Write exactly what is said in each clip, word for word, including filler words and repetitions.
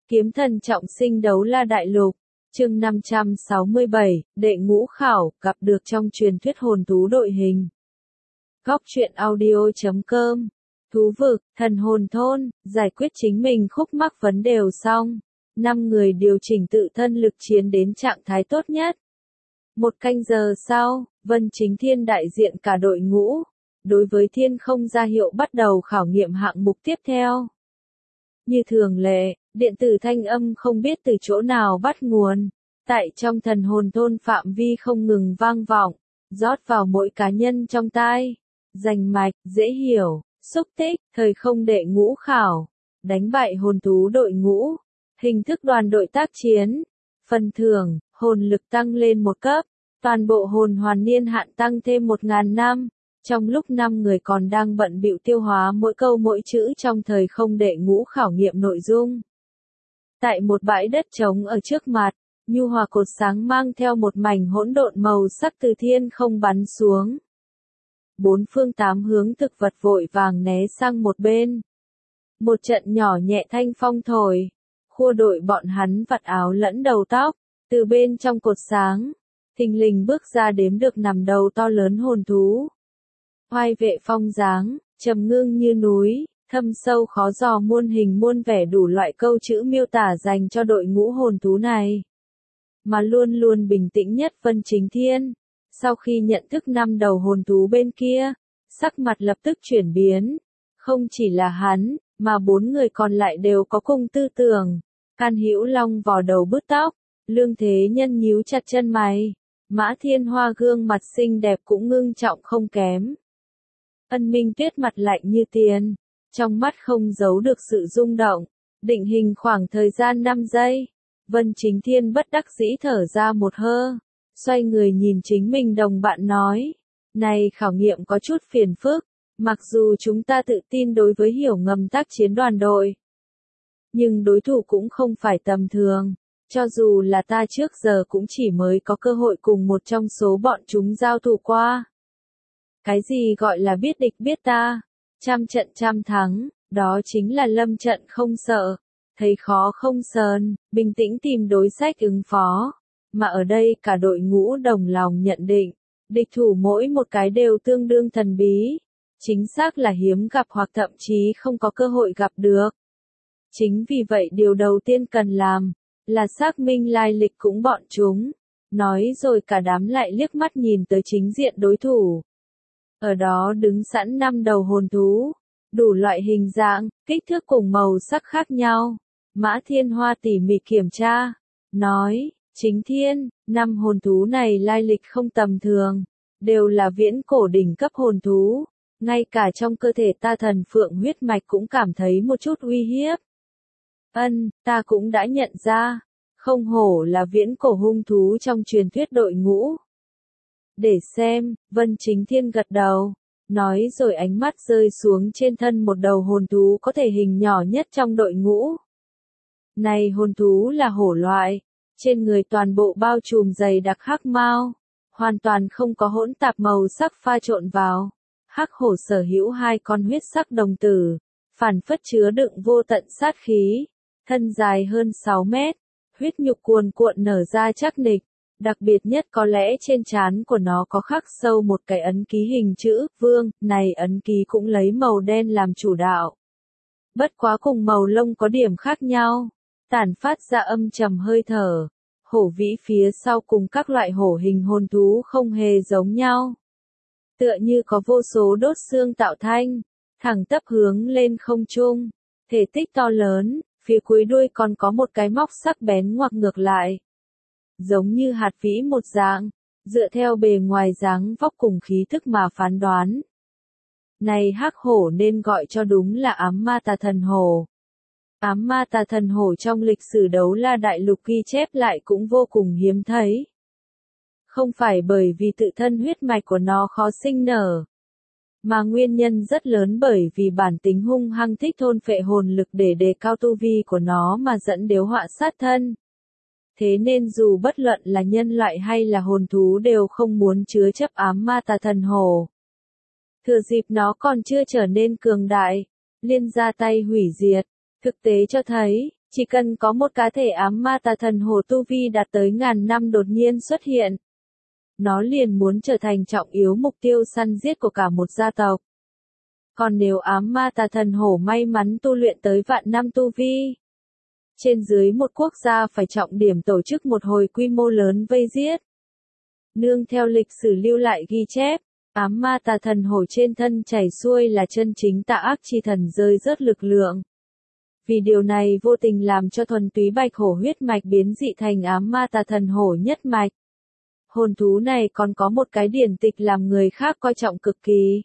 Kiếm thần trọng sinh đấu la đại lục, chương năm trăm sáu mươi bảy, đệ ngũ khảo, gặp được trong truyền thuyết hồn thú đội hình. Góc truyện audio chấm com, thú vực, thần hồn thôn, giải quyết chính mình khúc mắc vấn đều xong. Năm người điều chỉnh tự thân lực chiến đến trạng thái tốt nhất. Một canh giờ sau, Vân Chính Thiên đại diện cả đội ngũ, đối với thiên không ra hiệu bắt đầu khảo nghiệm hạng mục tiếp theo. Như thường lệ, điện tử thanh âm không biết từ chỗ nào bắt nguồn, tại trong thần hồn thôn phạm vi không ngừng vang vọng, rót vào mỗi cá nhân trong tai, rành mạch, dễ hiểu, xúc tích, thời không đệ ngũ khảo, đánh bại hồn thú đội ngũ, hình thức đoàn đội tác chiến, phần thưởng, hồn lực tăng lên một cấp, toàn bộ hồn hoàn niên hạn tăng thêm một ngàn năm. Trong lúc năm người còn đang bận bịu tiêu hóa mỗi câu mỗi chữ trong thời không đệ ngũ khảo nghiệm nội dung. Tại một bãi đất trống ở trước mặt, nhu hòa cột sáng mang theo một mảnh hỗn độn màu sắc từ thiên không bắn xuống. Bốn phương tám hướng thực vật vội vàng né sang một bên. Một trận nhỏ nhẹ thanh phong thổi, khua đội bọn hắn vặt áo lẫn đầu tóc, từ bên trong cột sáng, thình lình bước ra đếm được nằm đầu to lớn hồn thú. Oai vệ phong dáng, trầm ngưng như núi, thâm sâu khó dò muôn hình muôn vẻ đủ loại câu chữ miêu tả dành cho đội ngũ hồn thú này. Mà luôn luôn bình tĩnh nhất Vân Chính Thiên, sau khi nhận thức năm đầu hồn thú bên kia, sắc mặt lập tức chuyển biến. Không chỉ là hắn, mà bốn người còn lại đều có cùng tư tưởng. Can Hữu Long vò đầu bứt tóc, Lương Thế Nhân nhíu chặt chân mày, Mã Thiên Hoa gương mặt xinh đẹp cũng ngưng trọng không kém. Ân Minh Tuyết mặt lạnh như tiền, trong mắt không giấu được sự rung động, định hình khoảng thời gian năm giây. Vân Chính Thiên bất đắc dĩ thở ra một hơi, xoay người nhìn chính mình đồng bạn nói, này khảo nghiệm có chút phiền phức, mặc dù chúng ta tự tin đối với hiểu ngầm tác chiến đoàn đội, nhưng đối thủ cũng không phải tầm thường, cho dù là ta trước giờ cũng chỉ mới có cơ hội cùng một trong số bọn chúng giao thủ qua. Cái gì gọi là biết địch biết ta, trăm trận trăm thắng, đó chính là lâm trận không sợ, thấy khó không sờn, bình tĩnh tìm đối sách ứng phó. Mà ở đây cả đội ngũ đồng lòng nhận định, địch thủ mỗi một cái đều tương đương thần bí, chính xác là hiếm gặp hoặc thậm chí không có cơ hội gặp được. Chính vì vậy điều đầu tiên cần làm, là xác minh lai lịch cũng bọn chúng. Nói rồi cả đám lại liếc mắt nhìn tới chính diện đối thủ. Ở đó đứng sẵn năm đầu hồn thú, đủ loại hình dạng, kích thước cùng màu sắc khác nhau. Mã Thiên Hoa tỉ mỉ kiểm tra, nói, Chính Thiên, năm hồn thú này lai lịch không tầm thường, đều là viễn cổ đỉnh cấp hồn thú, ngay cả trong cơ thể ta thần phượng huyết mạch cũng cảm thấy một chút uy hiếp. Ân, ta cũng đã nhận ra, không hổ là viễn cổ hung thú trong truyền thuyết đội ngũ. Để xem, Vân Chính Thiên gật đầu, nói rồi ánh mắt rơi xuống trên thân một đầu hồn thú có thể hình nhỏ nhất trong đội ngũ. Này hồn thú là hổ loại, trên người toàn bộ bao trùm dày đặc hắc mao, hoàn toàn không có hỗn tạp màu sắc pha trộn vào. Hắc hổ sở hữu hai con huyết sắc đồng tử, phản phất chứa đựng vô tận sát khí, thân dài hơn sáu mét, huyết nhục cuồn cuộn nở ra chắc nịch. Đặc biệt nhất có lẽ trên trán của nó có khắc sâu một cái ấn ký hình chữ vương, này ấn ký cũng lấy màu đen làm chủ đạo. Bất quá cùng màu lông có điểm khác nhau, tản phát ra âm trầm hơi thở. Hổ vĩ phía sau cùng các loại hổ hình hồn thú không hề giống nhau. Tựa như có vô số đốt xương tạo thanh, thẳng tắp hướng lên không trung, thể tích to lớn, phía cuối đuôi còn có một cái móc sắc bén ngoặc ngược lại. Giống như hạt vĩ một dạng, dựa theo bề ngoài dáng vóc cùng khí thức mà phán đoán. Này hắc hổ nên gọi cho đúng là ám ma tà thần hổ. Ám ma tà thần hổ trong lịch sử đấu la đại lục ghi chép lại cũng vô cùng hiếm thấy. Không phải bởi vì tự thân huyết mạch của nó khó sinh nở, mà nguyên nhân rất lớn bởi vì bản tính hung hăng thích thôn phệ hồn lực để đề cao tu vi của nó mà dẫn đến họa sát thân. Thế nên dù bất luận là nhân loại hay là hồn thú đều không muốn chứa chấp ám ma tà thần hổ. Thừa dịp nó còn chưa trở nên cường đại, liên ra tay hủy diệt, thực tế cho thấy, Chỉ cần có một cá thể ám ma tà thần hổ tu vi đạt tới ngàn năm đột nhiên xuất hiện. Nó liền muốn trở thành trọng yếu mục tiêu săn giết của cả một gia tộc. Còn nếu ám ma tà thần hổ may mắn tu luyện tới vạn năm tu vi, trên dưới một quốc gia phải trọng điểm tổ chức một hồi quy mô lớn vây giết. Nương theo lịch sử lưu lại ghi chép, ám ma tà thần hổ trên thân chảy xuôi là chân chính tà ác chi thần rơi rớt lực lượng. Vì điều này vô tình làm cho thuần túy bạch hổ huyết mạch biến dị thành ám ma tà thần hổ nhất mạch. Hồn thú này còn có một cái điển tịch làm người khác coi trọng cực kỳ.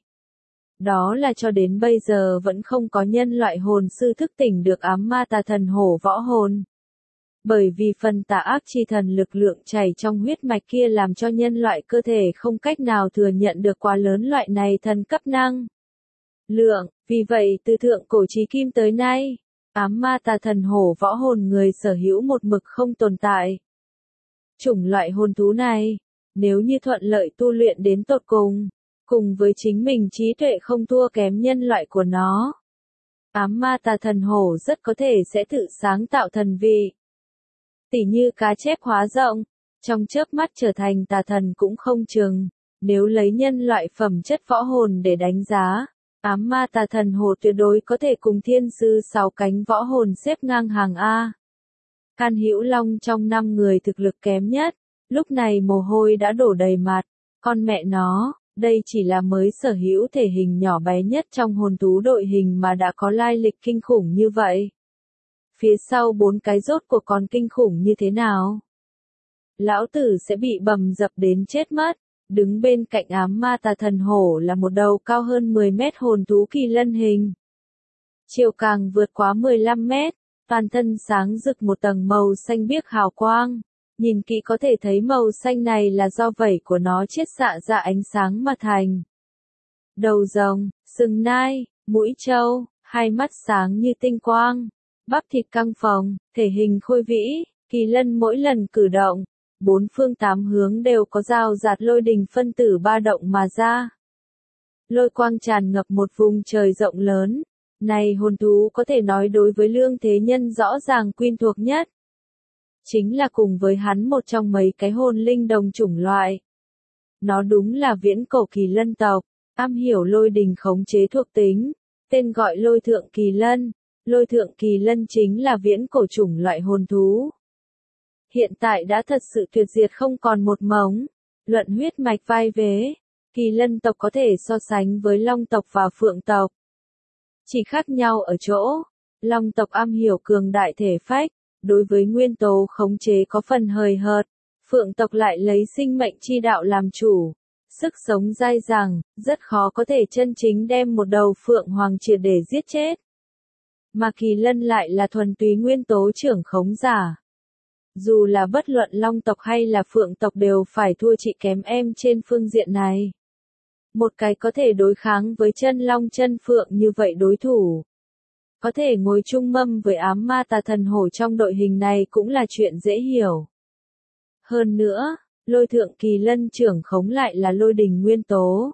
Đó là cho đến bây giờ vẫn không có nhân loại hồn sư thức tỉnh được ám ma tà thần hổ võ hồn. Bởi vì phần tà ác chi thần lực lượng chảy trong huyết mạch kia làm cho nhân loại cơ thể không cách nào thừa nhận được quá lớn loại này thần cấp năng lượng, vì vậy từ thượng cổ chí kim tới nay, ám ma tà thần hổ võ hồn người sở hữu một mực không tồn tại. Chủng loại hồn thú này, nếu như thuận lợi tu luyện đến tột cùng, cùng với chính mình trí tuệ không thua kém nhân loại của nó, ám ma tà thần hổ rất có thể sẽ tự sáng tạo thần vị. Tỉ như cá chép hóa rộng, trong chớp mắt trở thành tà thần cũng không chừng. Nếu lấy nhân loại phẩm chất võ hồn để đánh giá, ám ma tà thần hổ tuyệt đối có thể cùng thiên sư sáu cánh võ hồn xếp ngang hàng A. Can Hữu Long trong năm người thực lực kém nhất, lúc này mồ hôi đã đổ đầy mặt, con mẹ nó, đây chỉ là mới sở hữu thể hình nhỏ bé nhất trong hồn thú đội hình mà đã có lai lịch kinh khủng như vậy. Phía sau bốn cái rốt của con kinh khủng như thế nào? Lão tử sẽ bị bầm dập đến chết mất. Đứng bên cạnh ám ma tà thần hổ là một đầu cao hơn mười mét hồn thú kỳ lân hình. Chiều càng vượt quá mười lăm mét, toàn thân sáng rực một tầng màu xanh biếc hào quang. Nhìn kỹ có thể thấy màu xanh này là do vảy của nó chiết xạ ra ánh sáng mà thành. Đầu rồng, sừng nai, mũi trâu, hai mắt sáng như tinh quang, bắp thịt căng phồng, thể hình khôi vĩ, kỳ lân mỗi lần cử động, bốn phương tám hướng đều có rào rạt lôi đình phân tử ba động mà ra. Lôi quang tràn ngập một vùng trời rộng lớn, này hồn thú có thể nói đối với Lương Thế Nhân rõ ràng quen thuộc nhất. Chính là cùng với hắn một trong mấy cái hồn linh đồng chủng loại. Nó đúng là viễn cổ kỳ lân tộc, am hiểu lôi đình khống chế thuộc tính, tên gọi lôi thượng kỳ lân. Lôi thượng kỳ lân chính là viễn cổ chủng loại hồn thú. Hiện tại đã thật sự tuyệt diệt không còn một mống. Luận huyết mạch vai vế, kỳ lân tộc có thể so sánh với long tộc và phượng tộc. Chỉ khác nhau ở chỗ, long tộc am hiểu cường đại thể phách, đối với nguyên tố khống chế có phần hời hợt, phượng tộc lại lấy sinh mệnh chi đạo làm chủ. Sức sống dai dẳng, rất khó có thể chân chính đem một đầu phượng hoàng triệt để giết chết. Mà kỳ lân lại là thuần túy nguyên tố trưởng khống giả. Dù là bất luận long tộc hay là phượng tộc đều phải thua chị kém em trên phương diện này. Một cái có thể đối kháng với chân long chân phượng như vậy đối thủ. Có thể ngồi chung mâm với ám ma tà thần hổ trong đội hình này cũng là chuyện dễ hiểu. Hơn nữa, lôi thượng kỳ lân trưởng khống lại là lôi đình nguyên tố.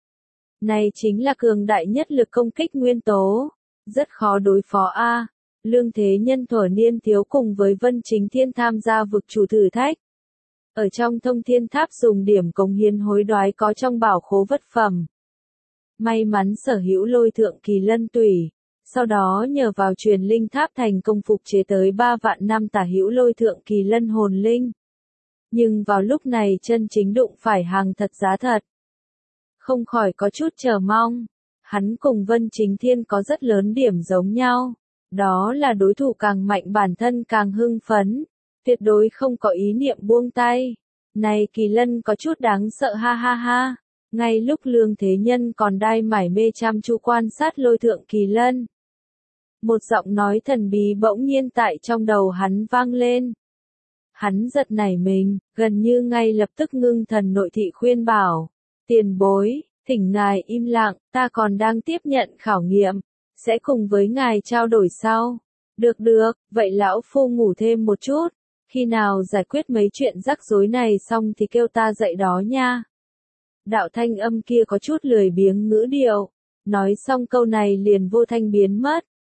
Này chính là cường đại nhất lực công kích nguyên tố. Rất khó đối phó a. Lương Thế Nhân thuở niên thiếu cùng với Vân Chính Thiên tham gia vực chủ thử thách. Ở trong thông thiên tháp dùng điểm cống hiến hối đoái có trong bảo khố vật phẩm. May mắn sở hữu lôi thượng kỳ lân tủy. Sau đó nhờ vào truyền linh tháp thành công phục chế tới ba vạn năm tả hữu lôi thượng kỳ lân hồn linh. Nhưng vào lúc này chân chính đụng phải hàng thật giá thật. Không khỏi có chút chờ mong. Hắn cùng Vân Chính Thiên có rất lớn điểm giống nhau. Đó là đối thủ càng mạnh bản thân càng hưng phấn. Tuyệt đối không có ý niệm buông tay. Này kỳ lân có chút đáng sợ ha ha ha. Ngay lúc Lương Thế Nhân còn đai mải mê chăm chú quan sát lôi thượng kỳ lân. Một giọng nói thần bí bỗng nhiên tại trong đầu hắn vang lên. Hắn giật nảy mình, gần như ngay lập tức ngưng thần nội thị khuyên bảo. Tiền bối, thỉnh ngài im lặng, ta còn đang tiếp nhận khảo nghiệm, sẽ cùng với ngài trao đổi sau. Được được, vậy lão phu ngủ thêm một chút, khi nào giải quyết mấy chuyện rắc rối này xong thì kêu ta dậy đó nha. Đạo thanh âm kia có chút lười biếng ngữ điệu, nói xong câu này liền vô thanh biến mất,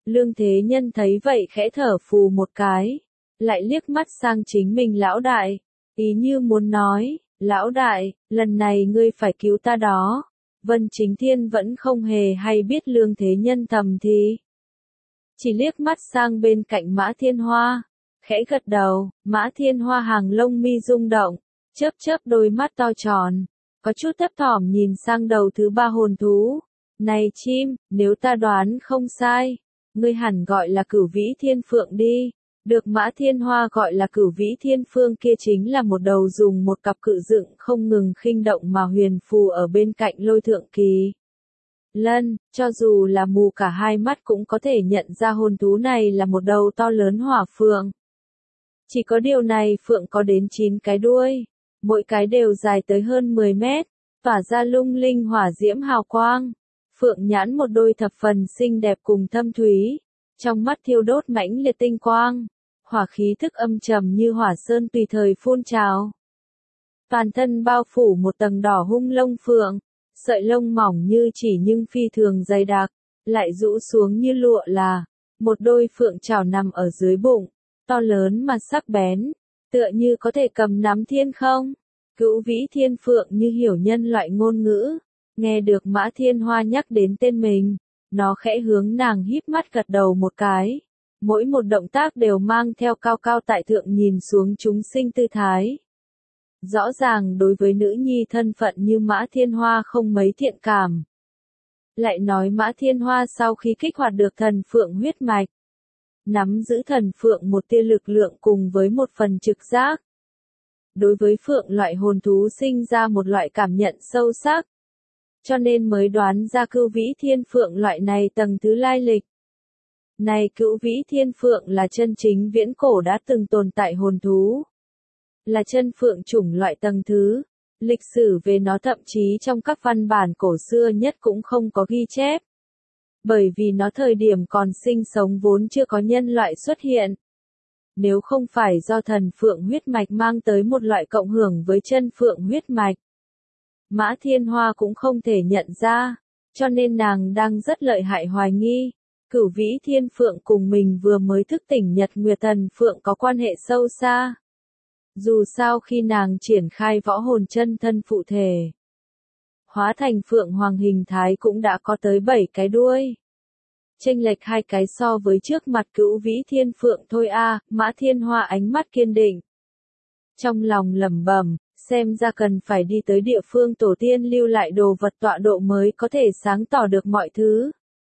Lương Thế Nhân thấy vậy khẽ thở phù một cái, lại liếc mắt sang chính mình lão đại, ý như muốn nói, lão đại, lần này ngươi phải cứu ta đó. Vân Chính Thiên vẫn không hề hay biết Lương Thế Nhân thầm thì. Chỉ liếc mắt sang bên cạnh Mã Thiên Hoa, khẽ gật đầu, Mã Thiên Hoa hàng lông mi rung động, chớp chớp đôi mắt to tròn, có chút thấp thỏm nhìn sang đầu thứ ba hồn thú. Này chim, nếu ta đoán không sai, ngươi hẳn gọi là Cửu Vĩ Thiên Phượng đi. Được Mã Thiên Hoa gọi là Cửu Vĩ Thiên Phương kia chính là một đầu dùng một cặp cự dựng không ngừng khinh động mà huyền phù ở bên cạnh Lôi Thượng Kỳ Lân, cho dù là mù cả hai mắt cũng có thể nhận ra hồn thú này là một đầu to lớn hỏa phượng. Chỉ có điều này phượng có đến chín cái đuôi, mỗi cái đều dài tới hơn mười mét, tỏa ra lung linh hỏa diễm hào quang. Phượng nhãn một đôi thập phần xinh đẹp cùng thâm thúy, trong mắt thiêu đốt mãnh liệt tinh quang, hỏa khí thức âm trầm như hỏa sơn tùy thời phun trào. Toàn thân bao phủ một tầng đỏ hung lông phượng, sợi lông mỏng như chỉ nhưng phi thường dày đặc, lại rũ xuống như lụa là, một đôi phượng trảo nằm ở dưới bụng, to lớn mà sắc bén, tựa như có thể cầm nắm thiên không. Cửu Vĩ Thiên Phượng như hiểu nhân loại ngôn ngữ, nghe được Mã Thiên Hoa nhắc đến tên mình, nó khẽ hướng nàng híp mắt gật đầu một cái, mỗi một động tác đều mang theo cao cao tại thượng nhìn xuống chúng sinh tư thái. Rõ ràng đối với nữ nhi thân phận như Mã Thiên Hoa không mấy thiện cảm. Lại nói Mã Thiên Hoa sau khi kích hoạt được thần phượng huyết mạch, nắm giữ thần phượng một tia lực lượng cùng với một phần trực giác. Đối với phượng loại hồn thú sinh ra một loại cảm nhận sâu sắc, cho nên mới đoán ra Cửu Vĩ Thiên Phượng loại này tầng thứ lai lịch. Này Cửu Vĩ Thiên Phượng là chân chính viễn cổ đã từng tồn tại hồn thú. Là chân phượng chủng loại tầng thứ, lịch sử về nó thậm chí trong các văn bản cổ xưa nhất cũng không có ghi chép. Bởi vì nó thời điểm còn sinh sống vốn chưa có nhân loại xuất hiện. Nếu không phải do thần phượng huyết mạch mang tới một loại cộng hưởng với chân phượng huyết mạch, Mã Thiên Hoa cũng không thể nhận ra, cho nên nàng đang rất lợi hại hoài nghi. Cửu Vĩ Thiên Phượng cùng mình vừa mới thức tỉnh Nhật Nguyệt Thần Phượng có quan hệ sâu xa. Dù sao khi nàng triển khai võ hồn chân thân phụ thể, hóa thành Phượng Hoàng hình thái cũng đã có tới bảy cái đuôi. Chênh lệch hai cái so với trước mặt Cửu Vĩ Thiên Phượng thôi a, à, Mã Thiên Hoa ánh mắt kiên định. Trong lòng lẩm bẩm, xem ra cần phải đi tới địa phương tổ tiên lưu lại đồ vật tọa độ mới có thể sáng tỏ được mọi thứ.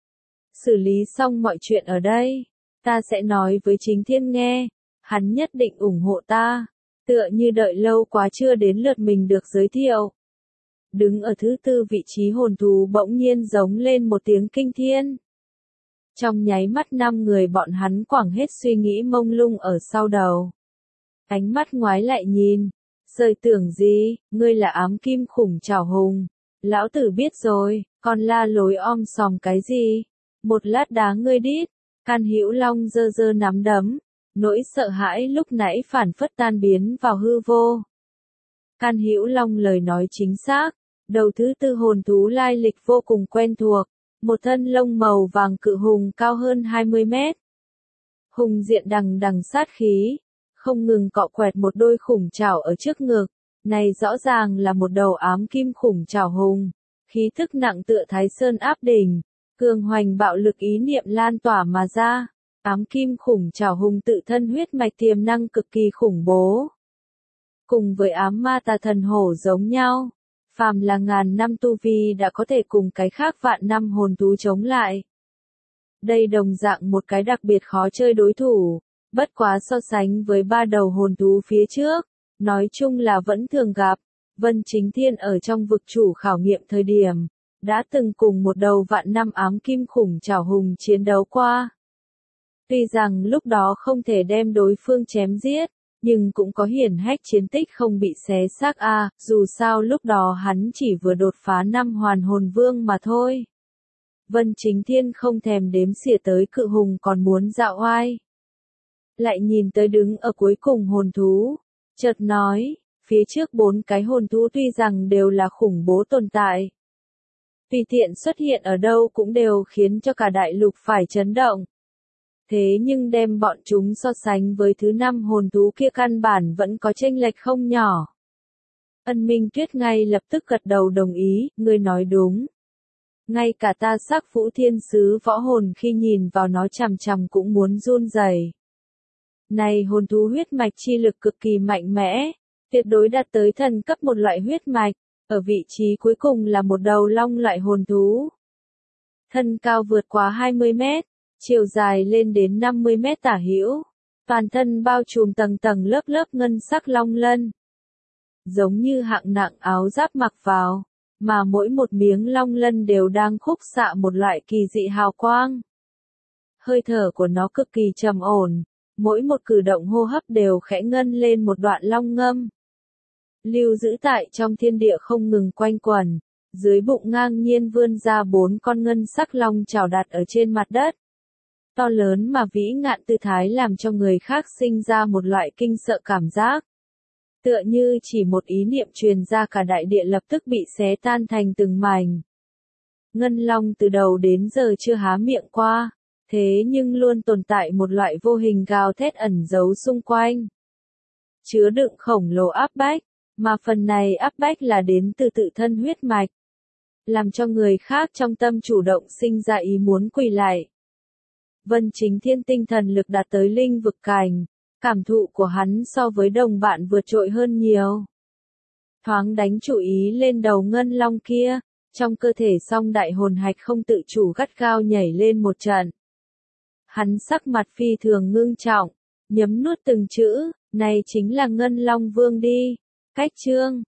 Xử lý xong mọi chuyện ở đây, ta sẽ nói với Chính Thiên nghe, hắn nhất định ủng hộ ta, tựa như đợi lâu quá chưa đến lượt mình được giới thiệu. Đứng ở thứ tư vị trí hồn thú bỗng nhiên giống lên một tiếng kinh thiên. Trong nháy mắt năm người bọn hắn quẳng hết suy nghĩ mông lung ở sau đầu. Ánh mắt ngoái lại nhìn, rời tưởng gì, ngươi là ám kim khủng trảo hùng. Lão tử biết rồi, còn la lối om sòm cái gì? Một lát đá ngươi đít. Can Hữu Long giơ giơ nắm đấm, nỗi sợ hãi lúc nãy phản phất tan biến vào hư vô. Can Hữu Long lời nói chính xác, đầu thứ tư hồn thú lai lịch vô cùng quen thuộc, một thân lông màu vàng cự hùng cao hơn hai mươi mét. Hùng diện đằng đằng sát khí, không ngừng cọ quẹt một đôi khủng trảo ở trước ngực, này rõ ràng là một đầu ám kim khủng trảo hùng, khí thức nặng tựa Thái Sơn áp đỉnh, cường hoành bạo lực ý niệm lan tỏa mà ra. Ám kim khủng trảo hùng tự thân huyết mạch tiềm năng cực kỳ khủng bố. Cùng với ám ma tà thần hổ giống nhau, phàm là ngàn năm tu vi đã có thể cùng cái khác vạn năm hồn thú chống lại. Đây đồng dạng một cái đặc biệt khó chơi đối thủ, bất quá so sánh với ba đầu hồn thú phía trước, nói chung là vẫn thường gặp. Vân Chính Thiên ở trong vực chủ khảo nghiệm thời điểm, đã từng cùng một đầu vạn năm ám kim khủng trảo hùng chiến đấu qua. Tuy rằng lúc đó không thể đem đối phương chém giết, nhưng cũng có hiển hách chiến tích không bị xé xác a, à, dù sao lúc đó hắn chỉ vừa đột phá năm hoàn hồn vương mà thôi. Vân Chính Thiên không thèm đếm xỉa tới cự hùng còn muốn dạo oai. Lại nhìn tới đứng ở cuối cùng hồn thú, chợt nói, phía trước bốn cái hồn thú tuy rằng đều là khủng bố tồn tại. Tùy tiện xuất hiện ở đâu cũng đều khiến cho cả đại lục phải chấn động. Thế nhưng đem bọn chúng so sánh với thứ năm hồn thú kia căn bản vẫn có chênh lệch không nhỏ. Ân Minh Tuyết ngay lập tức gật đầu đồng ý, ngươi nói đúng. Ngay cả ta Sắc Vũ Thiên Sứ võ hồn khi nhìn vào nó chằm chằm cũng muốn run rẩy. Này hồn thú huyết mạch chi lực cực kỳ mạnh mẽ, tuyệt đối đạt tới thần cấp một loại huyết mạch, ở vị trí cuối cùng là một đầu long loại hồn thú. Thân cao vượt quá hai mươi mét, chiều dài lên đến năm mươi mét tả hữu, toàn thân bao trùm tầng tầng lớp lớp ngân sắc long lân. Giống như hạng nặng áo giáp mặc vào, mà mỗi một miếng long lân đều đang khúc xạ một loại kỳ dị hào quang. Hơi thở của nó cực kỳ trầm ổn, mỗi một cử động hô hấp đều khẽ ngân lên một đoạn long ngâm. Lưu giữ tại trong thiên địa không ngừng quanh quẩn, dưới bụng ngang nhiên vươn ra bốn con ngân sắc long chảo đặt ở trên mặt đất. To lớn mà vĩ ngạn tư thái làm cho người khác sinh ra một loại kinh sợ cảm giác. Tựa như chỉ một ý niệm truyền ra cả đại địa lập tức bị xé tan thành từng mảnh. Ngân long từ đầu đến giờ chưa há miệng qua, thế nhưng luôn tồn tại một loại vô hình gào thét ẩn giấu xung quanh. Chứa đựng khổng lồ áp bách, mà phần này áp bách là đến từ tự thân huyết mạch. Làm cho người khác trong tâm chủ động sinh ra ý muốn quỳ lại. Vân Chính Thiên tinh thần lực đạt tới linh vực cảnh, cảm thụ của hắn so với đồng bạn vượt trội hơn nhiều. Thoáng đánh chủ ý lên đầu ngân long kia, trong cơ thể song đại hồn hạch không tự chủ gắt gao nhảy lên một trận. Hắn sắc mặt phi thường ngưng trọng, nhấm nuốt từng chữ, này chính là Ngân Long Vương đi. Cách chương